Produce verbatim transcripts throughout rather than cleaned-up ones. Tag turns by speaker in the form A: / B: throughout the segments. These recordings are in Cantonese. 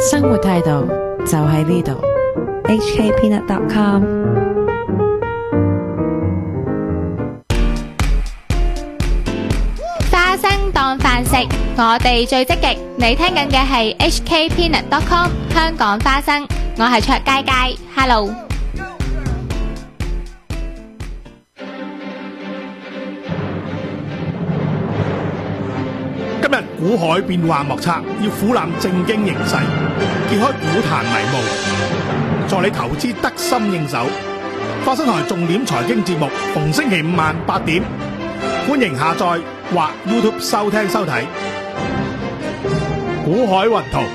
A: 生活態度就喺呢度。
B: H K Peanut dot com。
C: 花生當飯食，我哋最積極。你聽緊嘅係 H K Peanut dot com 香港花生，我係卓佳佳 ，Hello。
D: 今日股海變幻莫測，要俯瞰政經形勢，揭開股壇迷霧，助你投資得心應手。花生台重點財經節目，逢星期五晚八點，歡迎下載或 YouTube 收聽收睇。股海雲圖，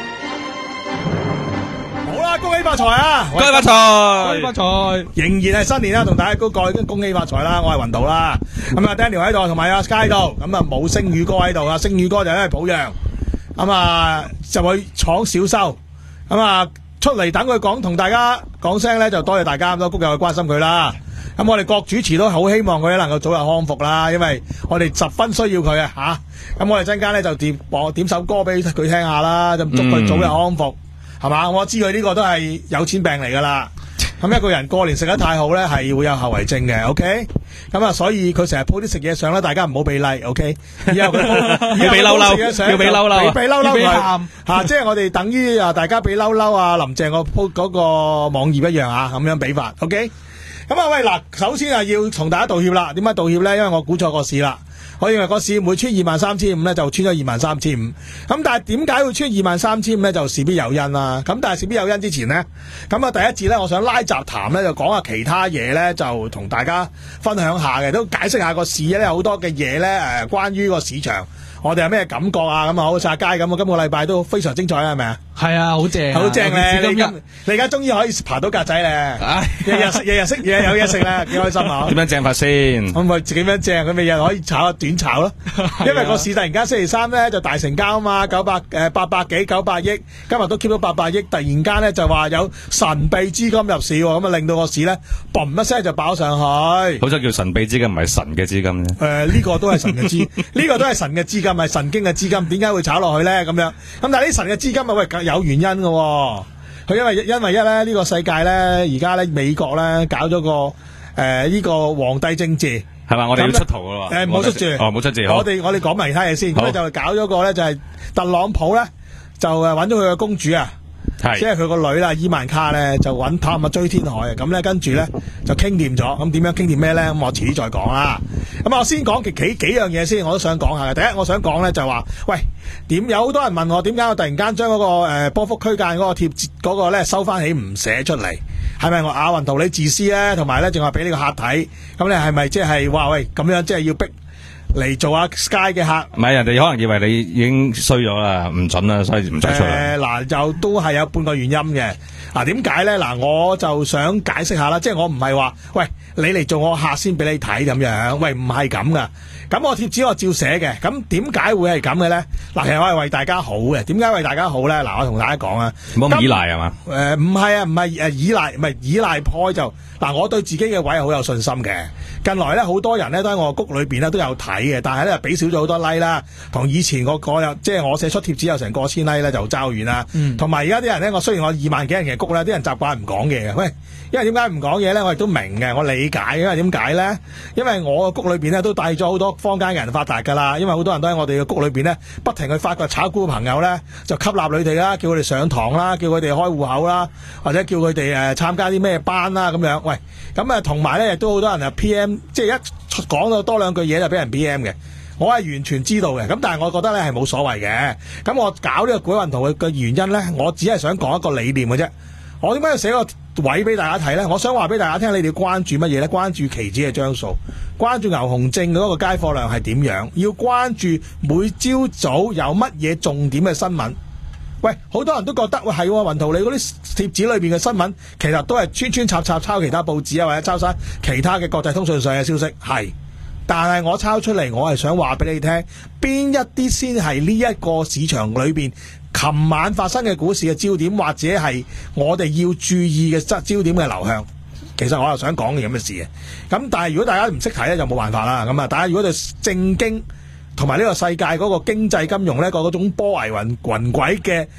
D: 好啦，恭喜發財啊！
E: 恭喜發財，
D: 恭喜發財，仍然係新年啦，同大家高過恭喜發財啦！我係雲圖啦，咁啊 Daniel 喺度，同埋阿 Sky 喺度，咁啊冇星宇哥喺度啊，星宇哥就因為抱恙，咁啊就去闖小修，咁啊出嚟等佢講，同大家講聲咧，就多謝大家咁多谷友去關心佢啦。咁我哋各主持都好希望佢能夠早日康復啦，因為我哋十分需要佢啊吓。咁我哋陣間咧就點播點首歌俾佢聽下啦，就祝佢早日康復，係嘛？我知佢呢個都係有錢病嚟噶啦。咁一個人過年食得太好咧，係會有後遺症嘅。OK，咁啊，所以佢成日 po 啲食嘢相咧，大家唔好俾 like。OK， 以後佢 po
E: 要俾嬲嬲，要俾嬲嬲，
D: 俾嬲嬲
E: 佢
D: 佢吓，即係我哋等於啊，大家俾嬲嬲啊，林鄭個 po 嗰個網頁一樣啊，咁樣俾法。OK。咁啊喂嗱，首先啊要同大家道歉啦。點解道歉咧？因為我估錯個市啦。我認為個市每穿二萬三千五咧，就穿咗二萬三千五。咁但係點解會穿二萬三千五咧？就事必有因啦。咁但係事必有因之前呢，咁啊第一節咧，我想拉雜談咧，就講下其他嘢咧，就同大家分享下嘅，都解釋下個市咧好多嘅嘢咧誒，關於個市場。我哋有咩感覺啊？咁啊，好晒街咁啊！今個禮拜都非常精彩啊，係咪啊？
F: 係啊，好正，
D: 好正咧！你
F: 今
D: 今你而家終於可以爬到格仔咧，日日食日日食嘢有嘢食咧，幾開心啊！
E: 點樣正法先？
D: 咁咪自己點樣正？佢咪日可以炒下短炒咯。因為個市突然間星期三咧就大成交啊嘛，九百誒八百幾九百億，今日都 keep 到八百億，突然間咧就話有神秘資金入市，咁啊令到個市咧嘣一聲就爆上去。
E: 好彩叫神秘資金，唔係神嘅資金啫。
D: 誒呢個都係神嘅資，呢個都係神嘅資金，係神經嘅資金。點解會炒落去咧？咁樣咁但係啲神嘅資金啊，喂有原因嘅。佢因為因為一咧呢個世界咧而家咧美國咧搞咗個誒呢、呃這個皇帝政治
E: 係嘛？我哋要出圖噶咯。
D: 誒唔好出住
E: 哦，唔好出字。
D: 我哋我哋講埋其他嘢先。咁咧就搞咗個咧就係特朗普咧就誒揾咗佢嘅公主啊。即係佢個女啦，伊萬卡咧就揾探啊追天海啊，咁咧跟住咧就傾掂咗，咁點樣傾掂咩咧？咁我遲啲再講啦。咁我先講幾幾幾樣嘢先，我都想講下嘅。第一，我想講咧就話，喂，點有好多人問我點解我突然間將嗰個誒波幅區間嗰個貼嗰個咧收翻起唔寫出嚟，係咪我阿雲圖你自私咧？同埋咧淨係俾呢個客睇，咁你係咪即係話喂咁樣即係要逼嚟做阿 Sky 嘅客？
E: 唔係，人哋可能以為你已經衰咗啦，唔準啦，所以唔再出啦。
D: 誒嗱，就都係有半個原因嘅。嗱，點解咧？嗱，我就想解釋下啦，即係我唔係話，喂，你嚟做我客先俾你睇咁樣，喂，唔係咁噶。咁我貼紙我照寫嘅，咁點解會係咁嘅咧？嗱，其實我係為大家好嘅。點解為大家好咧？嗱，我同大家講啊，
E: 唔好咁依賴係嘛？
D: 誒，唔係啊，唔係誒依賴，唔係依賴開就嗱，我對自己嘅位係好有信心嘅。近來咧，好多人咧都喺我谷裏邊咧都有睇嘅，但係咧俾少咗好多 like 啦，同以前我個有即係我寫出貼紙有成過千 like 咧就爭遠啦。同埋而家啲人咧，我雖然我二萬幾人嘅谷咧，啲人習慣唔講嘢嘅。喂，因為點解唔講嘢咧？我亦都明嘅，我理解。因為點解咧？因為我嘅谷裏邊咧都帶咗好多坊間嘅人發達噶啦。因為好多人都喺我哋嘅谷裏邊咧，不停去發掘炒股嘅朋友咧，就吸納你哋啦，叫佢哋上堂啦，叫佢哋開戶口啦，或者叫佢哋誒參加啲咩班啦咁樣。喂，咁啊同埋咧亦都好多人啊 P M， 即係一講到多兩句嘢就俾人 P M 嘅。我係完全知道嘅，咁但係我覺得咧係冇所謂嘅。咁我搞呢個股海雲圖嘅原因咧，我只係想講一個理念嘅啫。我點解要寫個位俾大家睇咧？我想話俾大家聽，你哋要關注乜嘢咧？關注期指嘅張數，關注牛熊證嗰個街貨量係點樣，要關注每朝早有乜嘢重點嘅新聞。喂，好多人都覺得喂係雲圖，你嗰啲貼紙裏邊嘅新聞其實都係穿穿插插抄其他報紙啊，或者抄晒其他嘅國際通訊上嘅消息，係。但係我抄出嚟，我係想話俾你聽，邊一啲先係呢一個市場裏邊琴晚發生嘅股市嘅焦點，或者係我哋要注意嘅焦點嘅流向。其實我又想講嘅咁嘅事嘅。咁但係如果大家唔識睇咧，就冇辦法啦。咁啊，大家如果對正經同埋呢個世界嗰個經濟金融咧，個嗰種波危雲雲軌嘅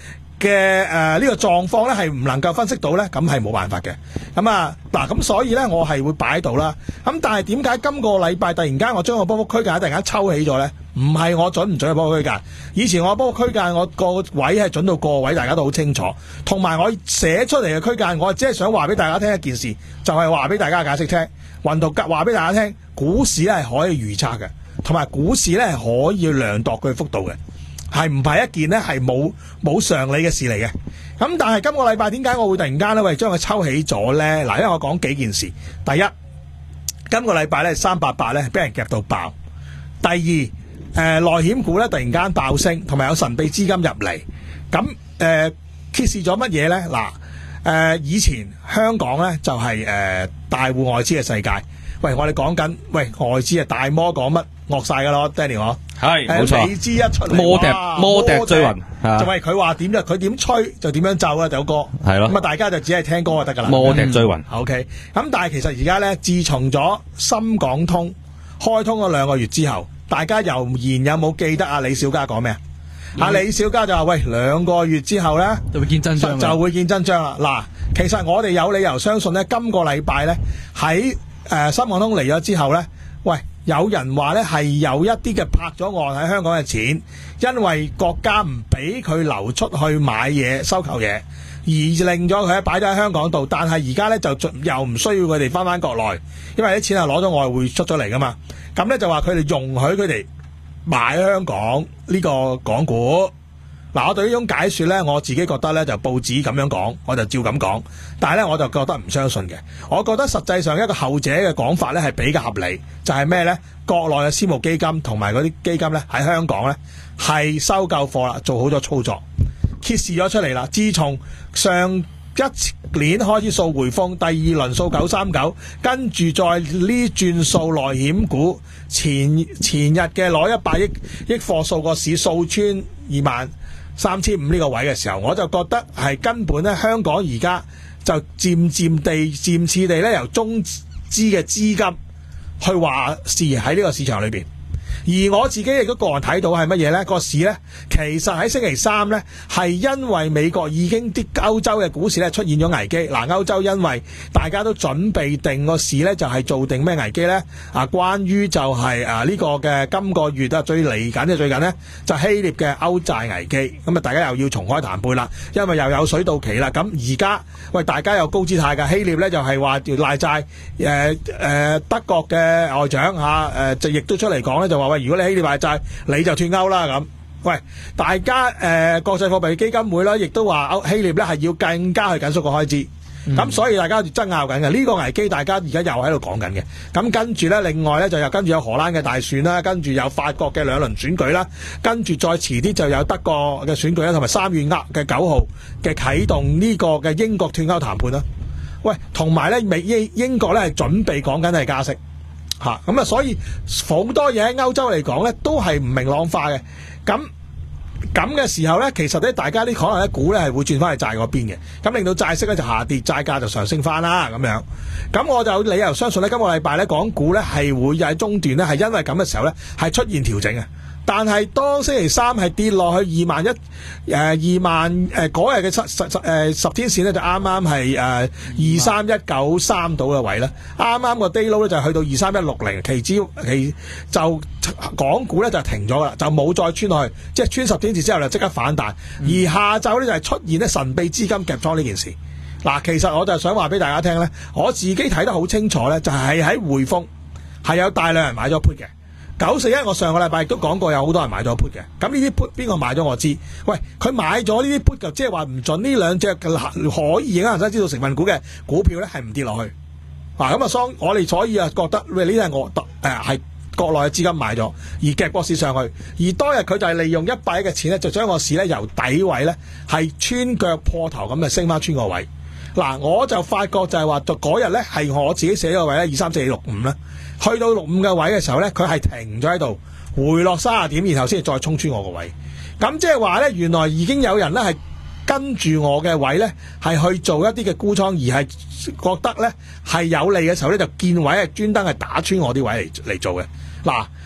D: 嘅誒呢個狀況咧係唔能夠分析到咧，咁係冇辦法嘅。咁啊嗱，咁所以咧我係會擺喺度啦。咁但係點解今個禮拜突然間我將個波幅區間突然間抽起咗咧？唔係我準唔準嘅波幅區間，以前我波幅區間我個位係準到個位，大家都好清楚。同埋我寫出嚟嘅區間，我只係想話俾大家聽一件事，就係話俾大家解釋聽，雲圖格話俾大家聽，股市咧係可以預測嘅，同埋股市咧係可以量度佢幅度嘅。係唔係一件咧係冇冇常理嘅事嚟嘅？咁但係今個禮拜點解我會突然間咧喂將佢抽起咗咧？嗱，因為我講幾件事。第一，今個禮拜咧三八八咧俾人夾到爆。第二，誒、呃、內險股咧突然間爆升，同埋有神秘資金入嚟。咁誒、呃、揭示咗乜嘢咧？嗱，誒、呃、以前香港咧就係、是、誒、呃、大戶外資嘅世界。喂，我哋講緊喂外資啊大摩講乜惡晒噶咯 ，Danny 我
E: 係冇錯，
D: 美資一出嚟，
E: 摩笛摩笛追雲，
D: 就係佢話點就佢點吹就點樣奏啦，首歌
E: 係咯，
D: 咁啊大家就只係聽歌就得噶啦。
E: 摩笛追雲
D: ，OK。咁但係其實而家咧，自從咗深港通開通咗兩個月之後，大家猶然有冇記得阿李小加講咩啊？阿、嗯、李小加就話喂，兩個月之後咧
F: 就會見真章，
D: 就會見真章啦。嗱，其實我哋有理由相信咧，今個禮拜咧喺誒深港通嚟咗之後咧，喂，有人話咧係有一啲嘅拍咗岸喺香港嘅錢，因為國家唔俾佢流出去買嘢收購嘢，而令咗佢咧擺咗喺香港度。但係而家咧就又唔需要佢哋翻翻國內，因為啲錢係攞咗外匯出咗嚟噶嘛。咁咧就話佢哋容許佢哋買香港呢個港股。嗱，我對呢種解說咧，我自己覺得咧就報紙咁樣講，我就照咁講。但係咧，我就覺得唔相信嘅。我覺得實際上一個後者嘅講法咧係比較合理，就係咩咧？國內嘅私募基金同埋嗰啲基金咧喺香港咧係收夠貨啦，做好咗操作，揭示咗出嚟啦。自從上一年開始掃匯豐，第二輪掃九三九，跟住再呢轉掃內險股，前前日嘅攞一百億億貨掃個市掃穿二萬三千五呢個位嘅時候，我就覺得係根本咧，香港而家就漸漸地、漸次地咧，由中資嘅資金去話事喺呢個市場裏邊。而我自己亦都個人睇到係乜嘢呢？個市呢，其實喺星期三呢，係因為美國已經啲歐洲嘅股市咧出現咗危機。嗱，歐洲因為大家都準備定個市呢，就係做定咩危機呢？啊，關於就係啊呢個嘅今個月啊最嚟緊嘅最近呢，就希臘嘅歐債危機。咁啊，大家又要重開談判啦，因為又有水到期啦。咁而家喂，大家有高姿態㗎，希臘呢，就係話要賴債。誒誒，德國嘅外長嚇誒就亦都出嚟講呢，就話。如果你希臘買債，你就脫歐啦咁。喂，大家誒、呃、國際貨幣基金會啦，亦都話歐希臘咧係要更加去緊縮個開支。咁、嗯、所以大家爭拗緊嘅呢個危機，大家而家又喺度講緊嘅。咁跟住咧，另外咧就又跟住有荷蘭嘅大選啦，跟住有法國嘅兩輪選舉啦，跟住再遲啲就有德國嘅選舉啦，同埋三月呃嘅九號嘅啟動呢個嘅英國脫歐談判啦。喂，同埋咧美英英國咧係準備講緊係加息。吓咁啊！所以好多嘢喺歐洲嚟講咧，都係唔明朗化嘅。咁咁嘅時候咧，其實咧，大家啲可能咧，股咧係會轉翻去債嗰邊嘅，咁令到債息咧就下跌，債價就上升翻啦。咁樣，咁我就有理由相信咧，今個禮拜咧，港股咧係會喺中段咧，係因為咁嘅時候咧，係出現調整嘅。但係當星期三係跌落去二萬一誒二萬誒嗰日嘅十十誒十天線咧，就啱啱係誒二三一九三度嘅位啦。啱啱個 day low 咧就去到二三一六零，期指期就港股咧就停咗啦，就冇再穿落去，即係穿十天線之後就即刻反彈。嗯、而下晝咧就係出現咧神秘資金夾倉呢件事。嗱，其實我就想話俾大家聽咧，我自己睇得好清楚咧，就係喺匯豐係有大量人買咗 put 嘅。九四一，我上個禮拜亦都講過，有好多人買咗 put 嘅。咁呢啲 put 邊個買咗我知。喂，佢買咗呢啲 put 就即係話唔準呢兩隻可以影響恒生指數成分股嘅股票咧係唔跌落去。嗱咁啊，所我哋所以啊覺得喂呢啲係我誒係國內嘅資金買咗，而夾個市上去。而當日佢就係利用一百億嘅錢咧，就將個市咧由底位咧係穿腳破頭咁就升翻穿個位。嗱，我就發覺就係話，就嗰日咧係我自己寫個位咧，二三四六五啦，去到六五嘅位嘅時候咧，佢係停咗喺度，回落三十點，然後先至再衝穿我個位。咁即係話咧，原來已經有人咧係跟住我嘅位咧，係去做一啲嘅沽倉，而係覺得咧係有利嘅時候咧，就見位係專登係打穿我啲位嚟嚟做嘅。嗱，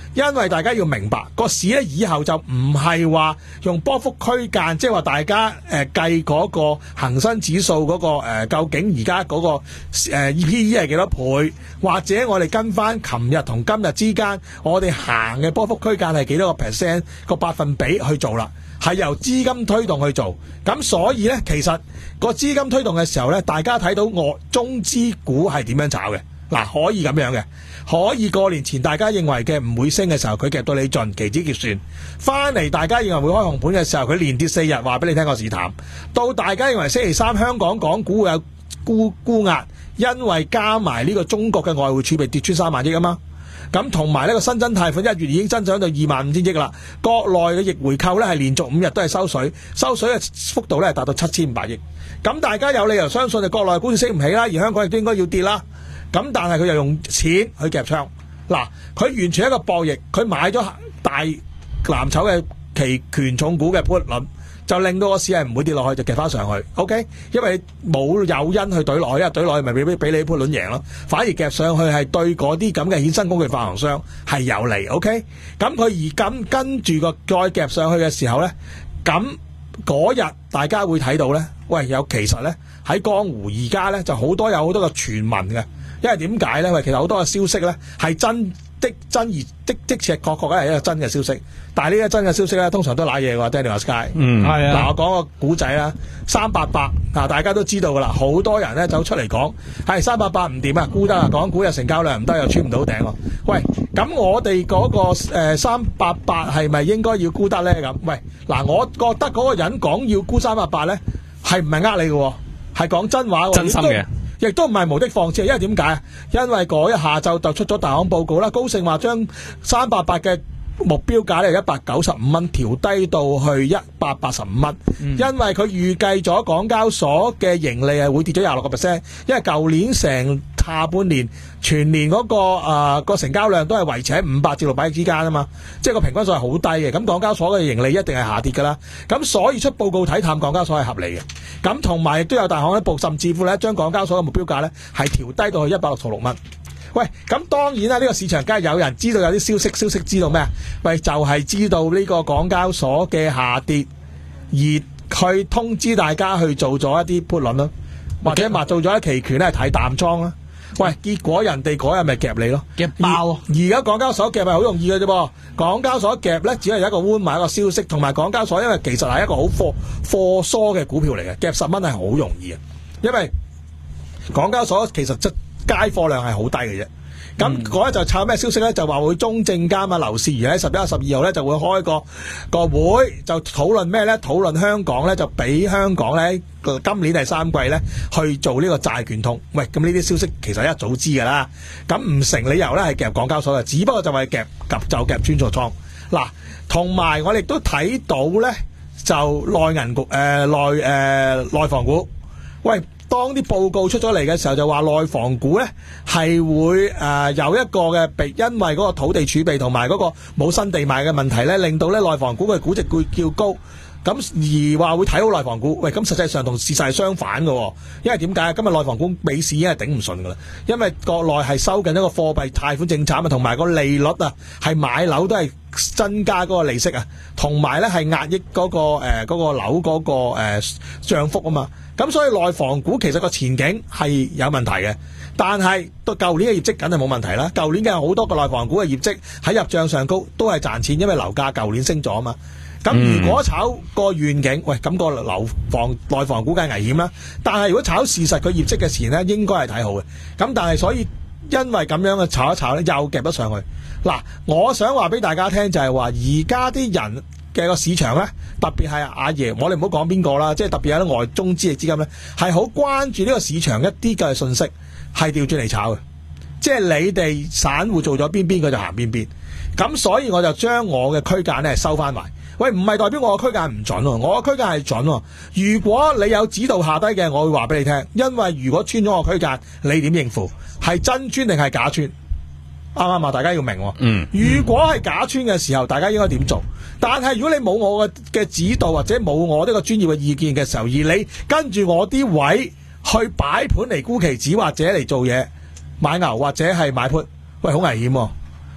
D: 因為大家要明白個市咧以後就唔係話用波幅區間，即係話大家誒、呃、計嗰個恒生指數嗰、嗰個、呃、究竟而家嗰個誒、呃、P E 係幾多倍，或者我哋跟翻琴日同今日之間我哋行嘅波幅區間係幾多個 percent 個百分比去做啦，係由資金推動去做。咁所以咧，其實個資金推動嘅時候咧，大家睇到我中資股係點樣炒嘅。嗱，可以咁樣嘅，可以過年前大家認為嘅唔會升嘅時候，佢夾到你盡，期指結算翻嚟，大家認為會開紅盤嘅時候，佢連跌四日，話俾你聽個市淡。到大家認為星期三香港港股會有沽沽壓，因為加埋呢個中國嘅外匯儲備跌穿三萬億啊嘛。咁同埋呢個新增貸款一月已經增長到二萬五千億啦。國內嘅逆回購呢係連續五日都係收水，收水嘅幅度呢係達到七千五百億。咁大家有理由相信就國內股市升唔起啦，而香港亦都應該要跌啦。咁但係佢又用錢去夾倉，嗱，佢完全一個博弈，佢買咗大藍籌嘅期權重股嘅 put 輪，就令到個市係唔會跌落去，就夾翻上去。OK， 因為冇誘因去懟落去，因為懟落去咪俾俾你 put 輪贏咯，反而夾上去係對嗰啲咁嘅衍生工具發行商係有利。OK， 咁佢而跟跟住個再夾上去嘅時候咧，咁嗰日大家會睇到咧，喂，有其實咧喺江湖而家咧就好多有好多個傳聞嘅。因為點解咧？喂，其實好多嘅消息咧係真的真而的的確確咧係一個真嘅消息，但係呢個真嘅消息咧通常都瀨嘢嘅喎 Daniel Sky。
E: 嗯，係啊。
D: 嗱，我講個古仔啦，三八八嗱，大家都知道噶啦，好多人咧走出嚟講係三八八唔掂啊，沽得啊，港股又成交量唔得，又穿唔到頂喎。喂，咁我哋嗰、嗰個誒三八八係咪應該要沽得咧？咁，喂，嗱，我覺得嗰個人講要沽三八八咧係唔係呃你嘅？係講真話喎，
E: 真心嘅。
D: 亦都唔係無的放矢，因為點解？因為嗰日下晝就出咗大行報告啦，高盛話將三八八嘅目標價咧由一百九十五蚊調低到去一百八十五蚊，因為佢預計咗港交所嘅盈利係會跌咗廿六個 percent， 因為舊年成下半年全年嗰、那個誒個、呃、成交量都係維持喺五百至六百億之間啊嘛，即係個平均數係好低嘅，咁港交所嘅盈利一定係下跌噶啦，咁所以出報告睇淡港交所係合理嘅，咁同埋亦都有大行一報，甚至乎咧將港交所嘅目標價咧係調低到去一百六十六蚊。喂，咁當然啦，呢、這個市場梗係有人知道有啲消息，消息知道咩？喂，就係、是、知道呢個港交所嘅下跌，而去通知大家去做咗一啲 put 輪咯，或者話做咗一期權咧睇淡倉啦。喂，結果人哋嗰日咪夾你咯，夾爆。而家港交所夾係好容易嘅啫噃，港交所夾咧只係一個換賣一個消息，同埋港交所因為其實係一個好貨貨疏嘅股票嚟嘅，夾十蚊係好容易嘅，因為港交所其實即街貨量係好低嘅啫。咁嗰日就炒咩消息咧？就話會中證監啊劉士余喺十一月十二號咧就會開個個會，就討論咩咧？討論香港咧就俾香港咧今年第三季咧去做呢個債券通。喂，咁呢啲消息其實一早知㗎啦。咁唔成理由咧係夾港交所嘅，只不過就係夾夾就夾穿錯倉。嗱，同埋我哋都睇到咧就內銀股誒、呃、內誒、呃、內房股，喂。當啲報告出咗嚟嘅時候，就話內房股咧係會誒、呃、有一個嘅被，因為嗰個土地儲備同埋嗰個冇新地賣嘅問題咧，令到咧內房股嘅估值會較高，咁而話會睇好內房股。喂，咁實際上同事實係相反嘅、哦，因為點解？今日內房股尾市已經係頂唔順㗎啦，因為國內係收緊一個貨幣貸款政策啊，同埋個利率啊，係買樓都係增加嗰個利息啊，同埋咧係壓抑嗰、嗰個誒嗰、呃嗰個樓嗰、嗰個誒漲、呃、幅啊嘛。咁所以內房股其實個前景係有問題嘅，但係到舊年嘅業績梗係冇問題啦。舊年嘅好多個內房股嘅業績喺入帳上高都係賺錢，因為樓價舊年升咗啊嘛。咁如果炒個願景，喂，咁、個樓房內房股梗係危險啦。但係如果炒事實佢業績嘅前咧，應該係睇好嘅。咁但係所以因為咁樣嘅炒一炒咧，又夾得上去。嗱，我想話俾大家聽就係話，而家啲人嘅個市場咧，特別係阿爺，我哋唔好講邊個啦，即係特別有啲外中資嘅資金咧，係好關注呢個市場一啲嘅信息，係調轉嚟炒嘅。即係你哋散戶做咗邊邊，佢就行邊邊。咁所以我就將我嘅區間咧收翻埋。喂，唔係代表我嘅區間唔準喎，我嘅區間係準喎。如果你有指導下低嘅，我會話俾你聽。因為如果穿咗我區間，你點應付？係真穿定係假穿？啱唔啱啊？大家要明喎。嗯。如果係假穿嘅時候，大家應該點做？但係如果你冇我嘅嘅指導或者冇我呢個專業嘅意見嘅時候，而你跟住我啲位去擺盤嚟沽期指或者嚟做嘢買牛或者係買 put，喂，好危險喎！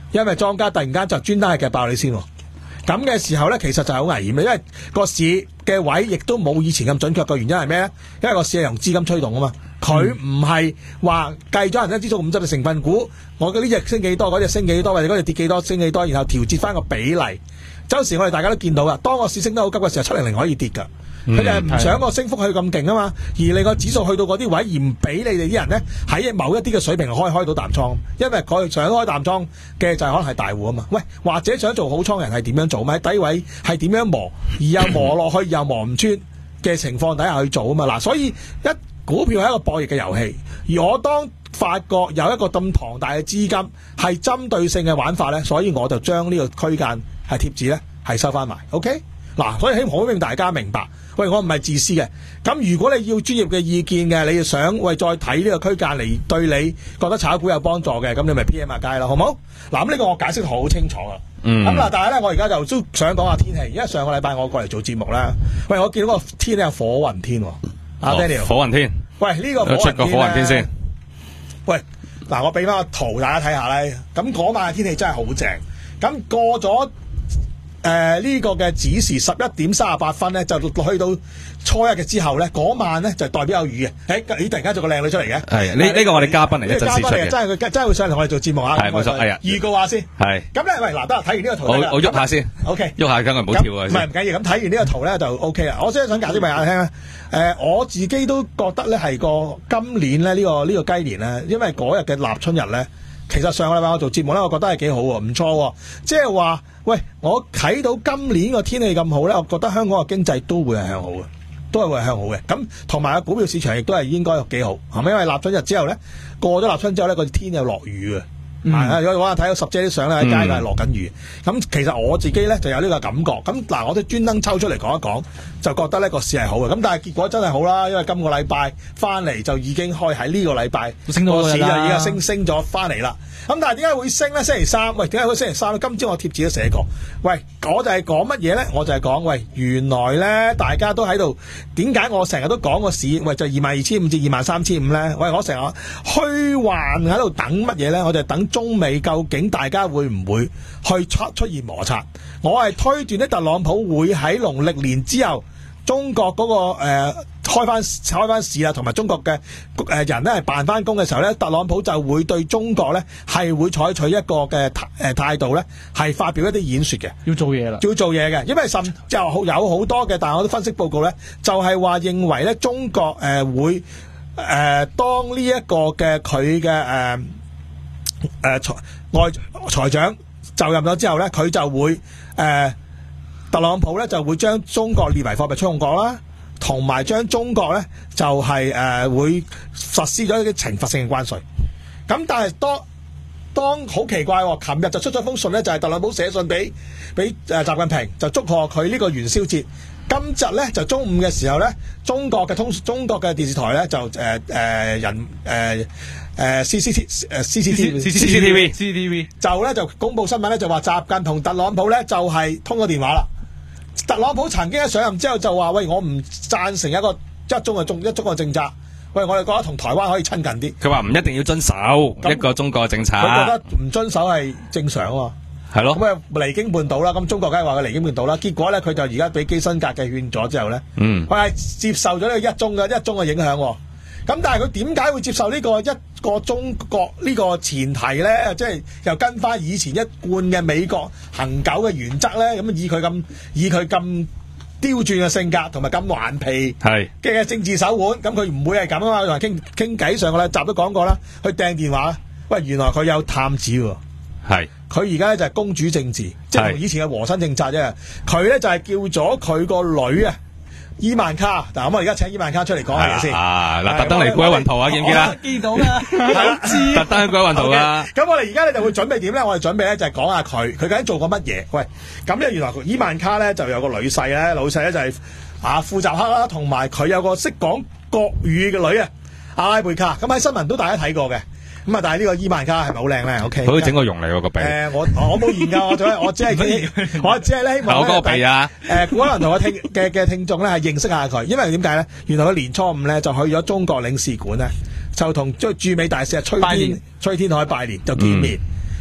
D: 因為莊家突然間就專登係夾爆你先喎。咁嘅時候咧，其實就係好危險嘅，因為個市嘅位亦都冇以前咁準確。個原因係咩咧？因為個市係用資金驅動啊嘛，佢唔係話計咗恒生指數五十隻成分股，我嘅呢隻升幾多，嗰隻升幾多，或者嗰隻跌幾多，升幾多，然後調節翻個比例。有時我哋大家都見到噶，當個市升得好急嘅時候，七零零可以跌噶。佢就係唔想個升幅去咁勁啊嘛，而你個指數去到嗰啲位，而唔俾你哋啲人咧喺某一啲嘅水平開開到淡倉，因為佢想開淡倉嘅就係可能係大戶啊嘛。喂，或者想做好倉嘅人係點樣做？咪喺低位係點樣磨，而又磨落去又磨唔穿嘅情況底下去做啊嘛。嗱，所以一股票係一個博弈嘅遊戲，而我當發覺有一個咁龐大嘅資金係針對性嘅玩法咧，所以我就將呢個區間係貼紙咧係收翻埋。OK。嗱，所以希望大家明白，喂，我唔係自私嘅。咁如果你要專業嘅意見嘅，你要想喂再睇呢個區間嚟對你覺得炒股有幫助嘅，咁你咪 P M 下街咯，好唔好？嗱，咁呢個我解釋好清楚啦。
E: 嗯。
D: 咁嗱，但係咧，我而家就都想講下天氣，因為上個禮拜我過嚟做節目啦。喂，我見到個天咧有火雲天喎。阿 Daniel。火雲天。喂，呢個火雲天。出個火雲天先。喂，嗱，我俾翻個圖大家睇下咧。咁嗰晚嘅天氣真係好正。咁過咗。誒、呃，呢、這個嘅子時十一點三十八分咧，就去到初一嘅之後咧，嗰晚咧就代表有雨嘅。誒，你突然間做個靚女出嚟嘅，係呢呢個我哋嘉賓嚟嘅，真係真係佢真係會上嚟同我哋做節目啊。係冇錯，係啊。預告下先。係。咁咧，喂，嗱，得睇完呢個圖，我我喐下先。O K。喐下，梗係唔好跳啊。唔係唔緊要，咁睇完呢個圖咧就 O K 啦。我真係想解釋俾大家聽咧。誒、呃，我自己都覺得咧係個今年咧呢、這個呢、這個雞年咧，因為嗰日嘅立春日咧。其實上個禮拜我做節目咧，我覺得係幾好喎，唔錯喎。即係話，喂，我睇到今年個天氣咁好咧，我覺得香港嘅經濟都會係向好嘅，都係會係向好嘅。咁同埋個股票市場亦都係應該幾好，係咪？因為立春日之後咧，過咗立春之後咧，個天又落雨嘅。嗯、啊！如果我睇到十姐啲相咧，喺街度係落緊雨。咁、嗯、其實我自己咧就有呢個感覺。咁嗱，我都專登抽出嚟講一講，就覺得呢個市係好嘅。咁但係結果真係好啦，因為今個禮拜翻嚟就已經開喺呢個禮拜個市就已經升升咗翻嚟啦。咁但係點解會升咧？星期三，喂，點解會星期三咧？今朝我貼紙都寫過。喂，我就係講乜嘢咧？我就係講，喂，原來咧大家都喺度，點解我成日都講個市，喂，就二萬二千五至二萬三千五咧？喂，我成日虛幻喺度等乜嘢咧？我就係等中美究竟大家會唔會去出出現摩擦？我係推斷咧，特朗普會喺農曆年之後，中國嗰、那個誒、呃、開翻開翻市啦，同埋中國嘅誒、呃、人咧係辦翻工嘅時候咧，特朗普就會對中國咧係會採取一個嘅誒態度咧，係發表一啲演說嘅，要做嘢啦，要做嘢嘅，因為甚就有好多嘅，但係我啲分析報告咧就係、是、話認為咧中國誒、呃、會誒、呃、當呢一個嘅佢嘅誒誒財外財長就任咗之後咧，佢就會誒。呃特朗普咧就會將中國列為貨幣出用國啦，同埋將中國咧就係、是、誒、呃、會實施咗一啲懲罰性嘅關稅。咁但係當當好奇怪、哦，琴日就出咗封信咧，就係、是、特朗普寫信俾俾誒習近平，就祝賀佢呢個元宵節。今日咧就中午嘅時候咧，中國嘅通中國嘅電視台咧就誒誒、呃、人誒。呃誒 C C T 誒 C C T V C C T V C C T V 就咧就公布新聞咧，就話習近同特朗普咧就係、是、通過電話啦。特朗普曾經一上任之後就話：喂，我唔贊成一個一中嘅中一中嘅政策。喂，我哋覺得同台灣可以親近啲。佢話唔一定要遵守一個中國嘅政策。佢覺得唔遵守係正常啊嘛。係咯。咁啊離經叛道啦。咁中國梗係話佢離經叛道啦。結果咧佢就而家俾基辛格嘅勸咗之後咧，嗯，佢係接受咗呢個一中嘅一中嘅影響、啊。咁但係佢點解會接受呢個一個中國呢個前提咧？即係又跟翻以前一貫嘅美國恆久嘅原則咧？咁以佢咁以佢咁刁鑽嘅性格同埋咁頑皮嘅政治手腕，咁佢唔會係咁啊嘛！同埋傾傾偈上個禮集都講過啦，去掟電話。喂，原來佢有探子喎。係。佢而家咧就係公主政治，即係同以前嘅和珅政策啫。佢咧就係叫咗佢個女啊。伊萬卡，嗱咁我而家請伊萬卡出嚟講下嘢先。啊，嗱，特登嚟過一雲圖啊，見唔見啊？見到啦，我知。特登去過一雲圖啊。咁我哋而家咧就會準備點咧？我哋準備咧就係講下佢，佢究竟做過乜嘢？喂，咁咧原來伊萬卡咧就有個女婿咧，老細咧就係啊庫扎克啦，同埋佢有個識講國語嘅女啊，阿拉貝卡。咁喺新聞都大家睇過嘅。咁啊！但係呢個伊萬卡係咪好靚咧 ？O K， 佢整個容嚟喎個鼻。誒，我我冇研究，我只我只係我只係咧希望咧，我個鼻啊！誒，可能同我聽嘅嘅聽眾咧係認識下佢，因為點解咧？原來佢年初五咧就去咗中國領事館咧，就同即係駐美大使崔天崔天凱拜年就見面。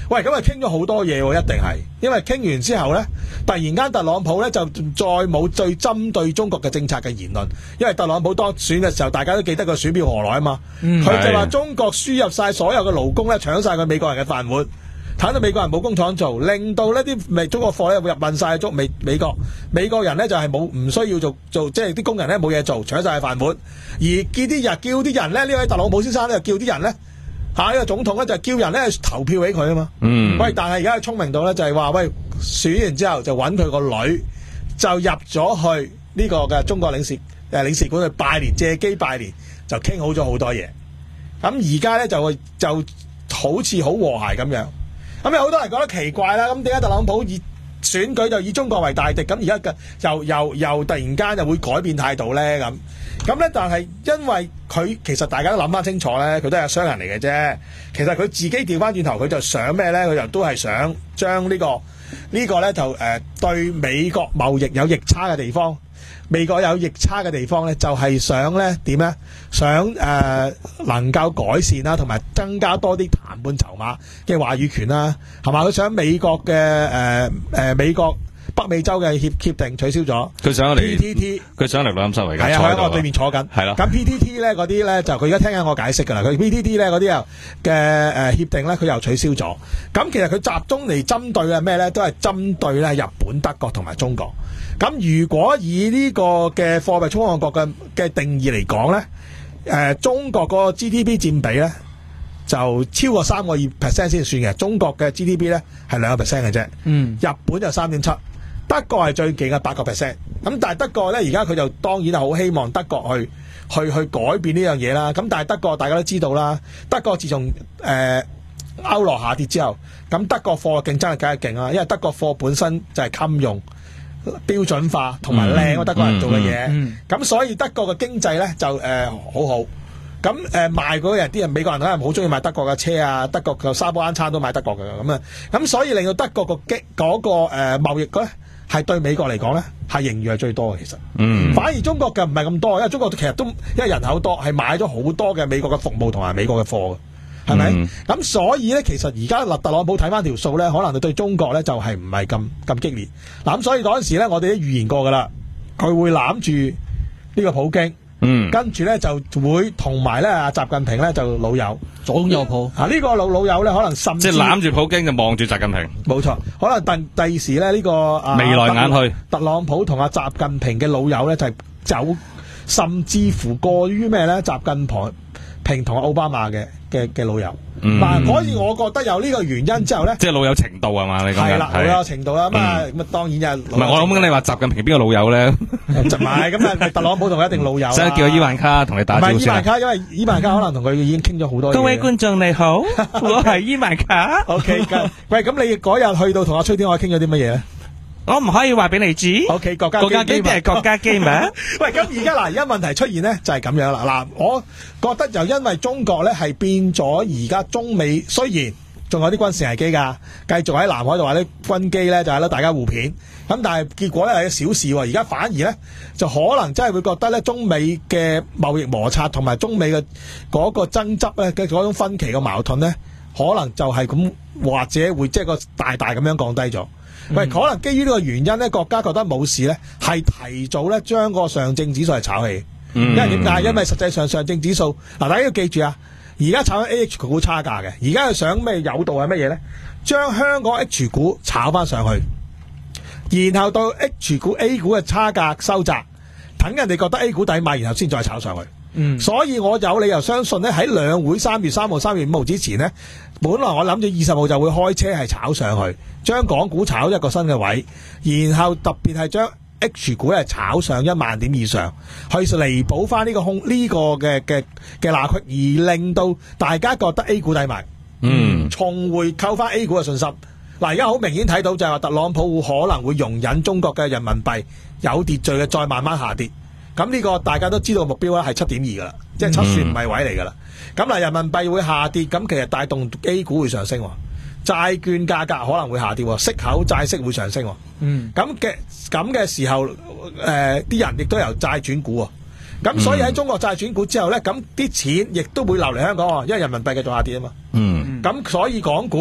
D: 喂，咁啊傾咗好多嘢喎，一定係，因為傾完之後咧，突然間特朗普咧就再冇最針對中國嘅政策嘅言論，因為特朗普當選嘅時候，大家都記得個選票何來啊嘛，佢、嗯、就話中國輸入晒所有嘅勞工咧，搶晒佢美國人嘅飯碗，睇到美國人冇工廠做，令到呢啲美中國貨咧會入運晒中美美國，美國人咧就係冇唔需要做做，即係啲工人咧冇嘢做，搶晒佢飯碗，而叫啲人叫啲人咧，呢位特朗普先生咧就叫啲人咧。下呢個總統咧就叫人咧投票俾佢啊嘛，嗯，喂，但係而家佢聰明到咧就係話，喂，選完之後就揾佢個女就入咗去呢個嘅中國領事誒、呃、領事館去拜年，借機拜年，就傾好咗好多嘢。咁而家咧就就好似好和諧咁樣。咁有好多人覺得奇怪啦，咁點解特朗普以選舉就以中國為大敵？咁而家嘅又又又突然間又會改變態度咧咁？咁咧，但係因為佢其實大家都諗翻清楚咧，佢都係商人嚟嘅啫。其實佢自己調翻轉頭，佢就想咩咧？佢就都係想將、這個這個、呢個呢個咧就誒、呃、對美國貿易有逆差嘅地方，美國有逆差嘅地方咧，就係、是、想咧點咧？想誒、呃、能夠改善啦，同埋增加多啲談判籌碼嘅話語權啦，係嘛？佢想美國嘅誒誒美國。北美洲嘅協協定取消咗，
E: 佢上嚟
D: P T T， 佢
E: 上嚟錄音室嚟㗎，
D: 係啊，喺我對面坐緊，係咯。咁 P T T 咧嗰啲咧就佢而家聽緊我解釋㗎啦。佢 P T T 咧嗰啲又嘅誒協定咧，佢又取消咗。咁其實佢集中嚟針對嘅咩咧，都係針對咧日本、德國同埋中國。咁如果以呢個嘅貨幣衝浪國嘅嘅定義嚟講咧，誒、呃、中國個 G D P 佔比咧就超過三個二 percent 先算嘅。中國嘅 G D P 咧係兩個 percent 嘅啫，嗯，日本就三點七。德國係最勁嘅八個 percent， 咁但係德國咧而家佢就當然係好希望德國去去去改變呢樣嘢啦。咁但係德國大家都知道啦，德國自從誒、呃、歐羅下跌之後，咁德國貨嘅競爭力梗係勁啦，因為德國貨本身就係襟用、標準化同埋靚，德國人做嘅嘢。咁、嗯嗯嗯、所以德國嘅經濟咧就誒、呃、好好。咁誒、呃、賣嗰人啲人美國人可能好中意買德國嘅車啊，德國嘅沙煲罌罉都買德國嘅咁啊。咁所以令到德國個激嗰個誒貿易咧。係對美國嚟講咧，係盈餘係最多嘅其實。嗯。反而中國嘅唔係咁多，因為中國其實都因為人口多，係買咗好多嘅美國嘅服務同埋美國嘅貨嘅，係咪？咁、嗯、所以咧，其實而家特朗普睇翻條數咧，可能對中國咧就係唔係咁咁激烈。嗱咁所以嗰陣時咧，我哋都預言過噶啦，佢會攬住呢個普京。嗯，跟住咧就會同埋咧阿習近平咧就老友左擁右抱啊！呢、這個老老友咧可能甚至即係攬住普京就望住習近平，冇錯。可能第第二時咧呢、這個啊眉來眼去，特朗普同阿習近平嘅老友咧就係、是、走，甚至乎過於咩咧？習近平同奧巴馬嘅嘅嘅老友。嗱、嗯，所以我覺得有呢個原因之後咧，即係老友程度係嘛？你講係啦，老友程度啦，咁啊咁啊，當然就唔係我諗緊你話習近平邊個老友咧？就唔係咁啊，特朗普同佢一定老友。所以叫伊萬卡同你打招呼。唔係伊萬卡，因為伊萬卡可能同佢已經傾咗好多嘢。各位觀眾你好，我係伊萬卡。OK，喂，咁你嗰日去到同阿崔天凱傾咗啲乜嘢咧？我唔可以話俾你知。O、okay, K， 國家國家機密係國家機密。喂，咁而家嗱，而家問題出現咧就係、是、咁樣啦。嗱，我覺得就因為中國咧係變咗，而家中美雖然仲有啲軍事危機㗎，繼續喺南海度話啲軍機咧就係、是、咧大家互片。咁但係結果咧係小事喎。而家反而咧就可能真係會覺得咧中美嘅貿易摩擦同埋中美嘅嗰個爭執咧嘅嗰種分歧嘅矛盾咧，可能就係咁，或者會即係個大大咁樣降低咗。喂、嗯，可能基於呢個原因咧，國家覺得冇事咧，係提早咧將個上證指數係炒起。嗯、因為點解？因為實際上上證指數嗱，大家要記住啊，而家炒緊 A H 股差價嘅，而家係想咩誘導係乜嘢咧？將香港 H 股炒翻上去，然後到 H 股 A 股嘅差價收窄，等人哋覺得 A 股抵買，然後先再炒上去。嗯，所以我有理由相信咧，喺兩會三月三號、三月五號之前呢，本來我諗住二十號就會開車係炒上去，將港股炒一個新嘅位，然後特別係將 H 股係炒上一萬點以上，去彌補翻呢個空呢、這個嘅嘅嘅罅隙，而令到大家覺得 A 股抵買，嗯，重回扣翻 A 股嘅信心。嗱，而家好明顯睇到就係話特朗普可能會容忍中國嘅人民幣有秩序嘅再慢慢下跌。咁呢個大家都知道目標咧係七點二噶啦，即係七算唔係位嚟噶啦。咁嗱，人民幣會下跌，咁其實帶動 A 股會上升，債券價格可能會下跌，息口債息會上升。嗯，咁嘅咁嘅時候，誒、呃、啲人亦都由債轉股。咁所以喺中國債轉股之後咧，咁啲錢亦都會流嚟香港，因為人民幣繼續下跌啊嘛。嗯，咁所以港股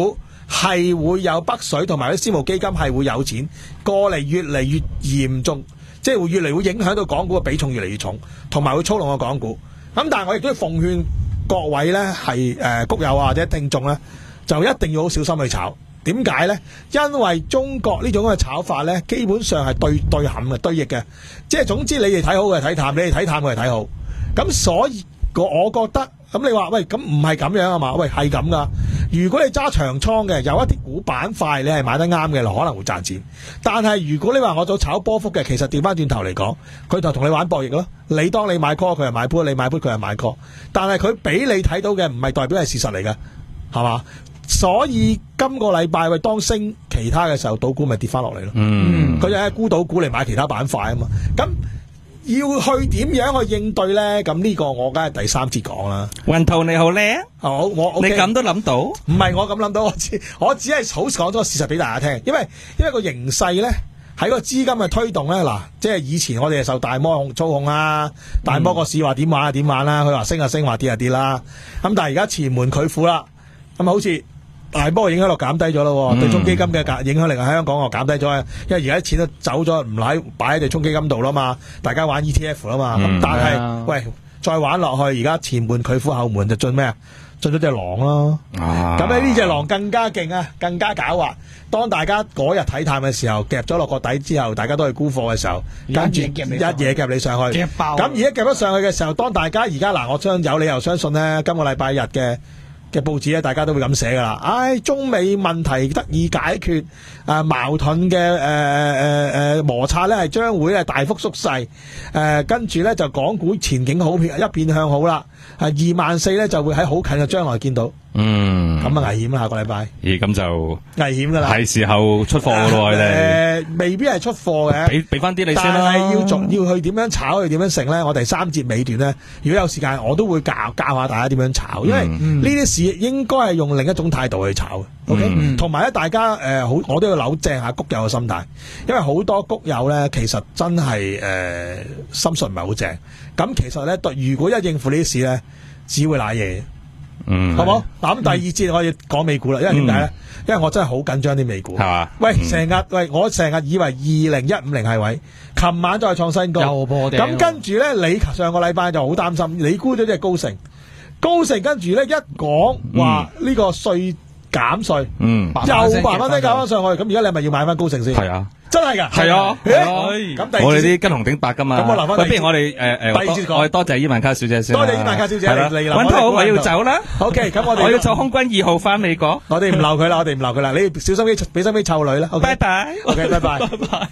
D: 係會有北水同埋啲私募基金係會有錢過嚟，越嚟越嚴重，即係會越嚟會影響到港股嘅比重越嚟越重，同埋會操弄個港股。咁但係我亦都要奉勸各位呢係誒谷友啊或者聽眾呢，就一定要好小心去炒。點解呢？因為中國呢種嘅炒法呢，基本上係對對撼嘅對逆嘅，即係總之你哋睇好嘅睇淡，你哋睇淡嘅係睇好。咁所以我我覺得咁你話喂，咁唔係咁樣啊嘛？喂，係咁噶。如果你揸長倉嘅，有一啲股板塊你係買得啱嘅，可能會賺錢。但係如果你話我做炒波幅嘅，其實調翻轉頭嚟講，佢就同你玩博弈咯。你當你買 call，佢係買 put，你買 put，佢係買 call。但係佢俾你睇到嘅唔係代表係事實嚟嘅，係嘛？所以今個禮拜喂當升其他嘅時候，賭股咪跌翻落嚟咯。嗯，佢就係沽賭股嚟買其他板塊啊嘛。咁要去點樣去應對咧？咁呢個我梗係第三節講啦。
E: 雲圖你好叻，
D: 好我、okay、
E: 你咁都諗到？
D: 唔係我咁諗到，我只我只係好講咗個事實俾大家聽。因為因為個形勢咧喺個資金嘅推動咧，嗱，即係以前我哋係受大摩控操控啊，大摩個市話點玩啊點玩啦，佢話升啊升，話跌啊跌啦。咁但係而家前門拒虎啦，咁好似大波影響力減低咗咯，嗯、對沖基金嘅影響力喺香港我減低咗，因為而家啲錢都走咗，唔喺擺喺對沖基金度啦嘛，大家玩 E T F 啦嘛，咁、嗯、但係、啊、喂再玩落去，而家前門拒虎後門就進咩啊？進咗隻狼咯，咁咧呢隻狼更加勁啊，更加狡猾。當大家嗰日睇淡嘅時候，夾咗落個底之後，大家都係沽貨嘅時候，跟住一嘢夾你上去，咁而家夾咗上去嘅時候，當大家而家嗱，我相有理由相信咧，今個禮拜日嘅。嘅報紙咧，大家都會咁寫噶啦。唉、哎，中美問題得以解決，啊矛盾嘅誒誒誒摩擦咧係將會係大幅縮細。誒、呃、跟住咧就港股前景好片一片向好啦。係二萬四咧就會喺好近嘅將來見到。嗯，咁啊危險啦，下個禮拜。
E: 咦，咁就
D: 危險噶啦。
E: 係時候出貨噶咯，你哋。
D: 誒，未必係出貨嘅。俾
E: 俾翻啲你先啦。
D: 但係要做要去點樣炒，去點樣成咧？我哋三節尾段咧，如果有時間，我都會教教下大家點樣炒，因為呢啲事應該係用另一種態度去炒嘅。OK，同埋咧，大家誒好、呃，我都要扭正下谷友嘅心態，因為好多谷友咧，其實真係誒、呃、心術唔係好正。咁其實咧，對如果一應付呢啲事咧，只會瀨嘢。嗯，好冇？嗱，咁第二節我要講美股啦，因為點解咧？嗯、因為我真係好緊張啲美股，係嘛？喂，成日、嗯、喂，我成日以為二零一五零係位，琴晚再創新高，又破頂。咁跟住咧，你上個禮拜就好擔心，你估咗隻高盛，高盛跟住咧一講話呢個稅減稅，嗯，又慢慢啲搞翻上去，咁而家你係咪要買翻高盛先？係啊。真係噶，係啊，咁我哋啲跟紅頂白噶嘛。咁我留翻。不如我哋誒誒，我哋多謝伊萬卡小姐先。多謝伊萬卡小姐嚟嚟。揾好，我要走啦。OK，咁我哋我要坐空軍二號翻美國。我哋唔留佢啦，我哋唔留佢啦。你小心啲，俾心機湊女啦。拜拜。OK，拜拜。拜拜。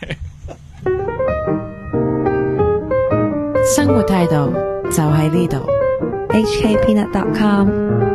A: 生活態度就喺呢度。
B: H K Peanut dot com